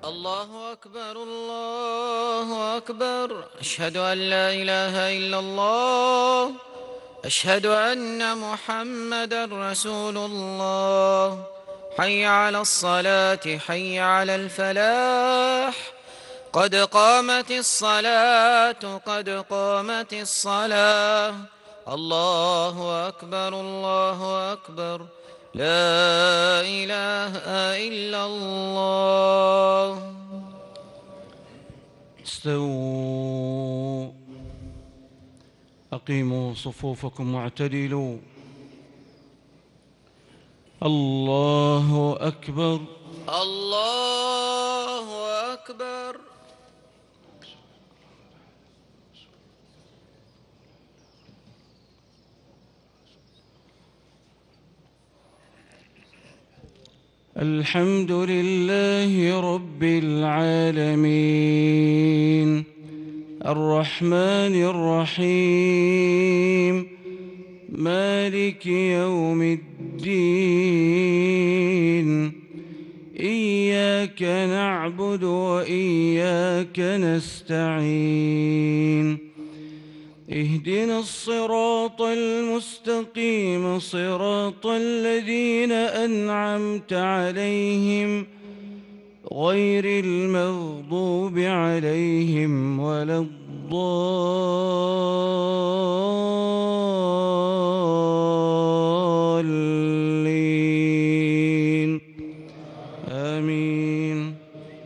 الله أكبر الله أكبر، أشهد أن لا إله إلا الله، أشهد أن محمدا رسول الله. حي على الصلاة، حي على الفلاح، قد قامت الصلاة، قد قامت الصلاة. الله أكبر الله أكبر، لا إله إلا الله. استووا، أقيموا صفوفكم واعتدلوا. الله أكبر الله أكبر. الحمد لله رب العالمين، الرحمن الرحيم، مالك يوم الدين. إياك نعبد وإياك نستعين. اهدنا الصراط المستقيم، صراط الذين أنعمت عليهم غير المغضوب عليهم ولا الضالين. آمين.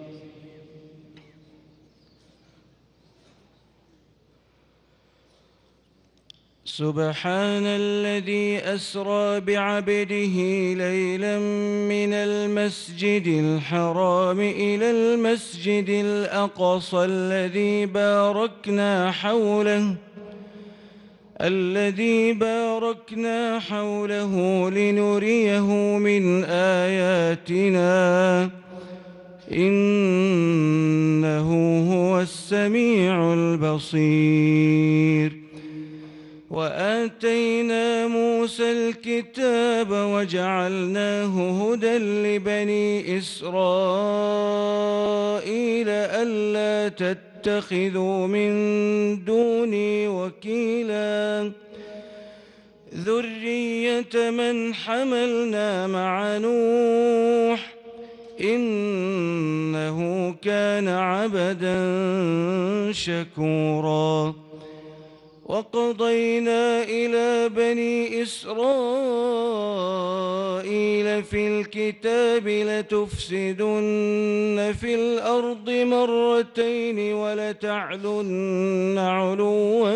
سبحان الذي أسرى بعبده ليلا من المسجد الحرام إلى المسجد الأقصى الذي باركنا حوله لنريه من آياتنا، إنه هو السميع البصير. وآتينا موسى الكتاب وجعلناه هدى لبني إسرائيل ألا تتخذوا من دوني وكيلا، ذرية من حملنا مع نوح، إنه كان عبدا شكورا. وقضينا إلى بني إسرائيل في الكتاب لتفسدن في الأرض مرتين ولتعلن علوا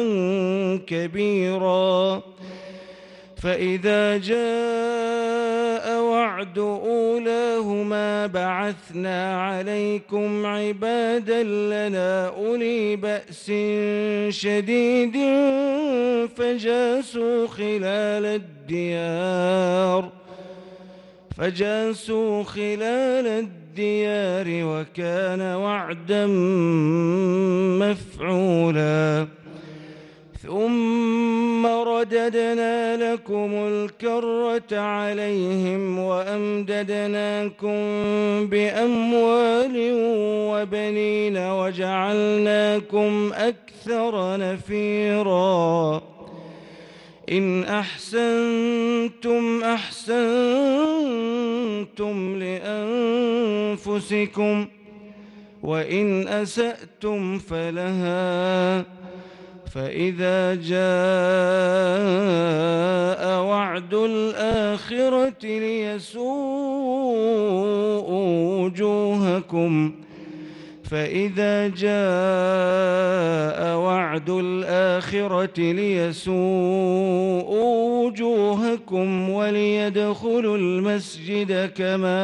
كبيرا. فإذا جاء وعد أولاهما بعثنا عليكم عبادا لنا أولي بأس شديد فجاسوا خلال الديار وكان وعدا مفعولا. ثم رددنا لكم الكرة عليهم وأمددناكم بأموال وبنين وجعلناكم أكثر نفيرا. إن أحسنتم أحسنتم لأنفسكم، وإن أسأتم فلها. فإذا جاء وعد الآخرة ليسوءوا وجوهكم وليدخلوا المسجد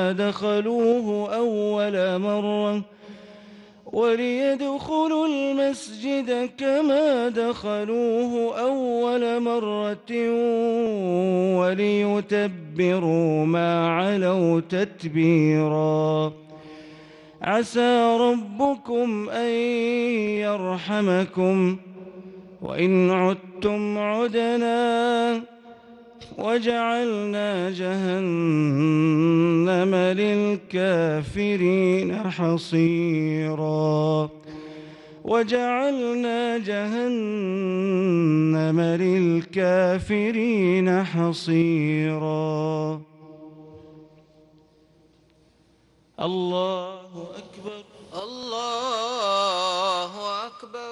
كما دخلوه أول مرة وليتبروا ما علوا تتبيرا. عسى ربكم أن يرحمكم وإن عدتم عدنا وجعلنا جهنم للكافرين حصيرا وجعلنا جهنم للكافرين حصيرا. الله أكبر. الله أكبر.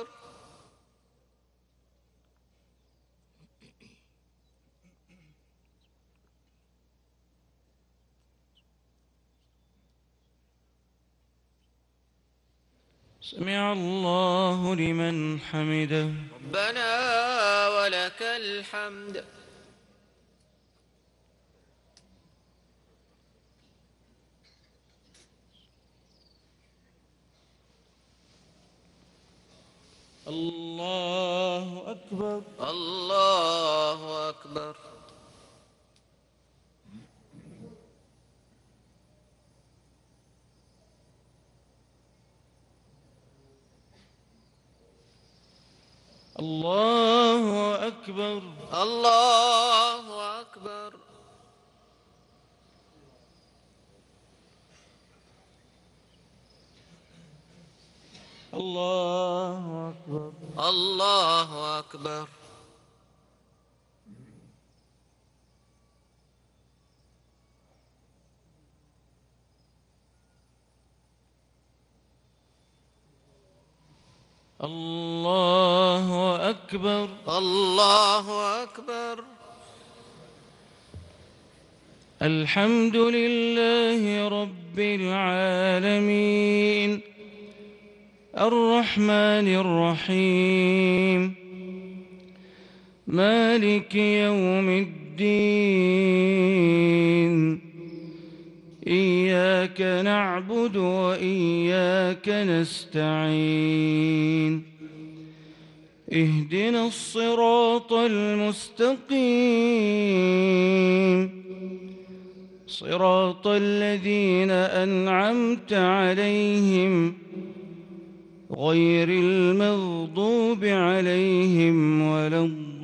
سمع الله لمن حمده. ربنا ولك الحمد. الله أكبر. الله أكبر. الله أكبر. الله أكبر. الله أكبر. الله أكبر. الله أكبر. الله أكبر. الحمد لله رب العالمين الرحمن الرحيم مالك يوم الدين إياك نعبد وإياك نستعين اهدنا الصراط المستقيم صراط الذين أنعمت عليهم غير المغضوب عليهم ولا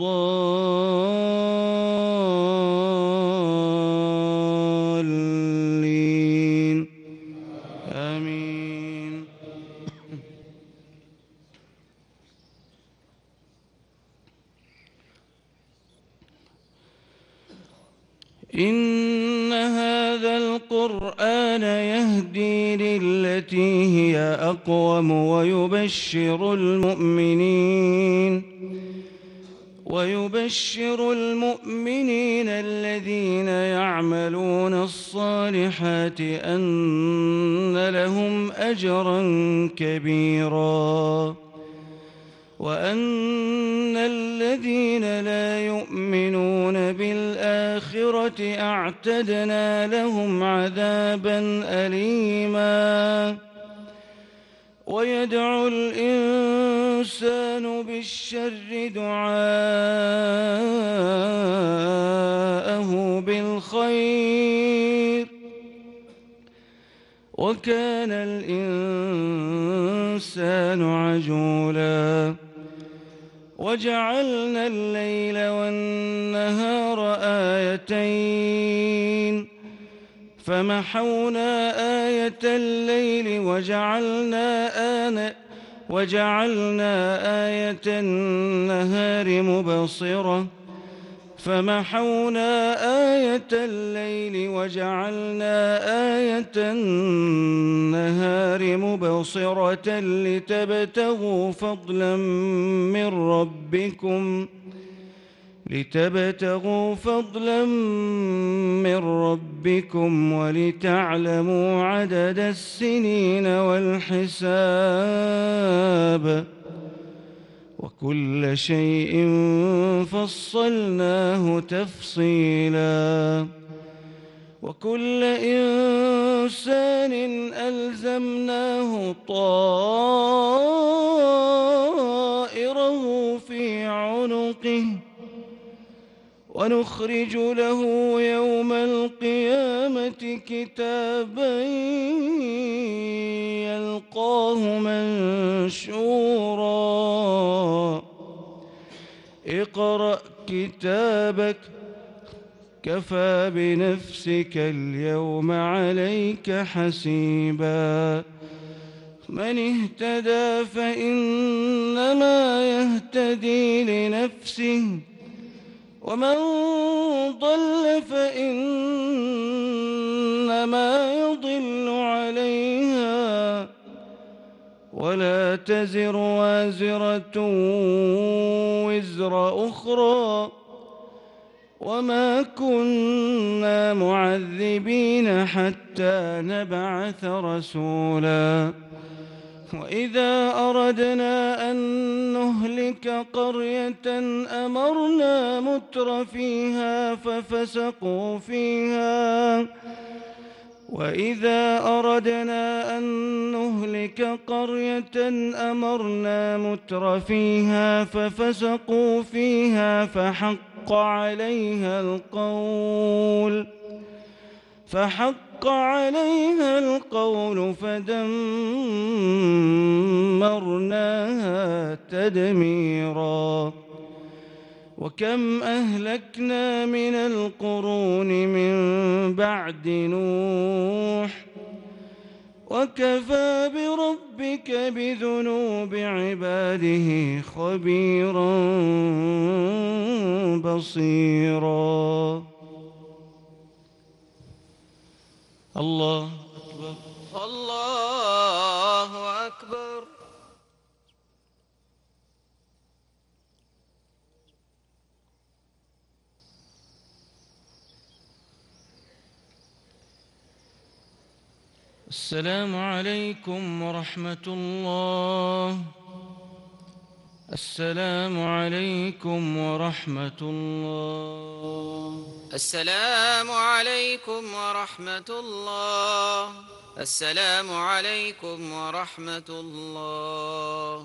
الضالين آمين. إن هذا القرآن يهدي للتي هي أقوم ويبشر المؤمنين الذين يعملون الصالحات أن لهم أجرا كبيرا وأن الذين لا يؤمنون بالآخرة أعتدنا لهم عذابا أليما. ويدعو الإنسان بالشر دعاءه بالخير وكان الإنسان عجولا. وجعلنا الليل والنهار آيتين فمحونا آية الليل وجعلنا آية النهار مبصرة فمحونا آية الليل وجعلنا آية النهار مبصرة لتبتغوا فضلا من ربكم ولتعلموا عدد السنين والحساب وكل شيء فصلناه تفصيلا. وكل إنسان ألزمناه طائره في عنقه ونخرج له يوم القيامة كتابا يلقاه منشورا اقرأ كتابك كفى بنفسك اليوم عليك حسيبا من اهتدى فإنما يهتدي لنفسه ومن ضل فإنما يضل عليها ولا تزر وازرة وزر أخرى وما كنا معذبين حتى نبعث رسولا وإذا أردنا أن نهلك قرية أمرنا متر فيها ففسقوا فيها وإذا أردنا أن نهلك قرية أمرنا متر فيها ففسقوا فيها فحق عليها القول فدمرناها تدميرا وكم أهلكنا من القرون من بعد نوح وكفى بربك بذنوب عباده خبيرا بصيرا الله أكبر الله أكبر. السلام عليكم ورحمة الله. السلام عليكم ورحمة الله. السلام عليكم ورحمة الله. السلام عليكم ورحمة الله.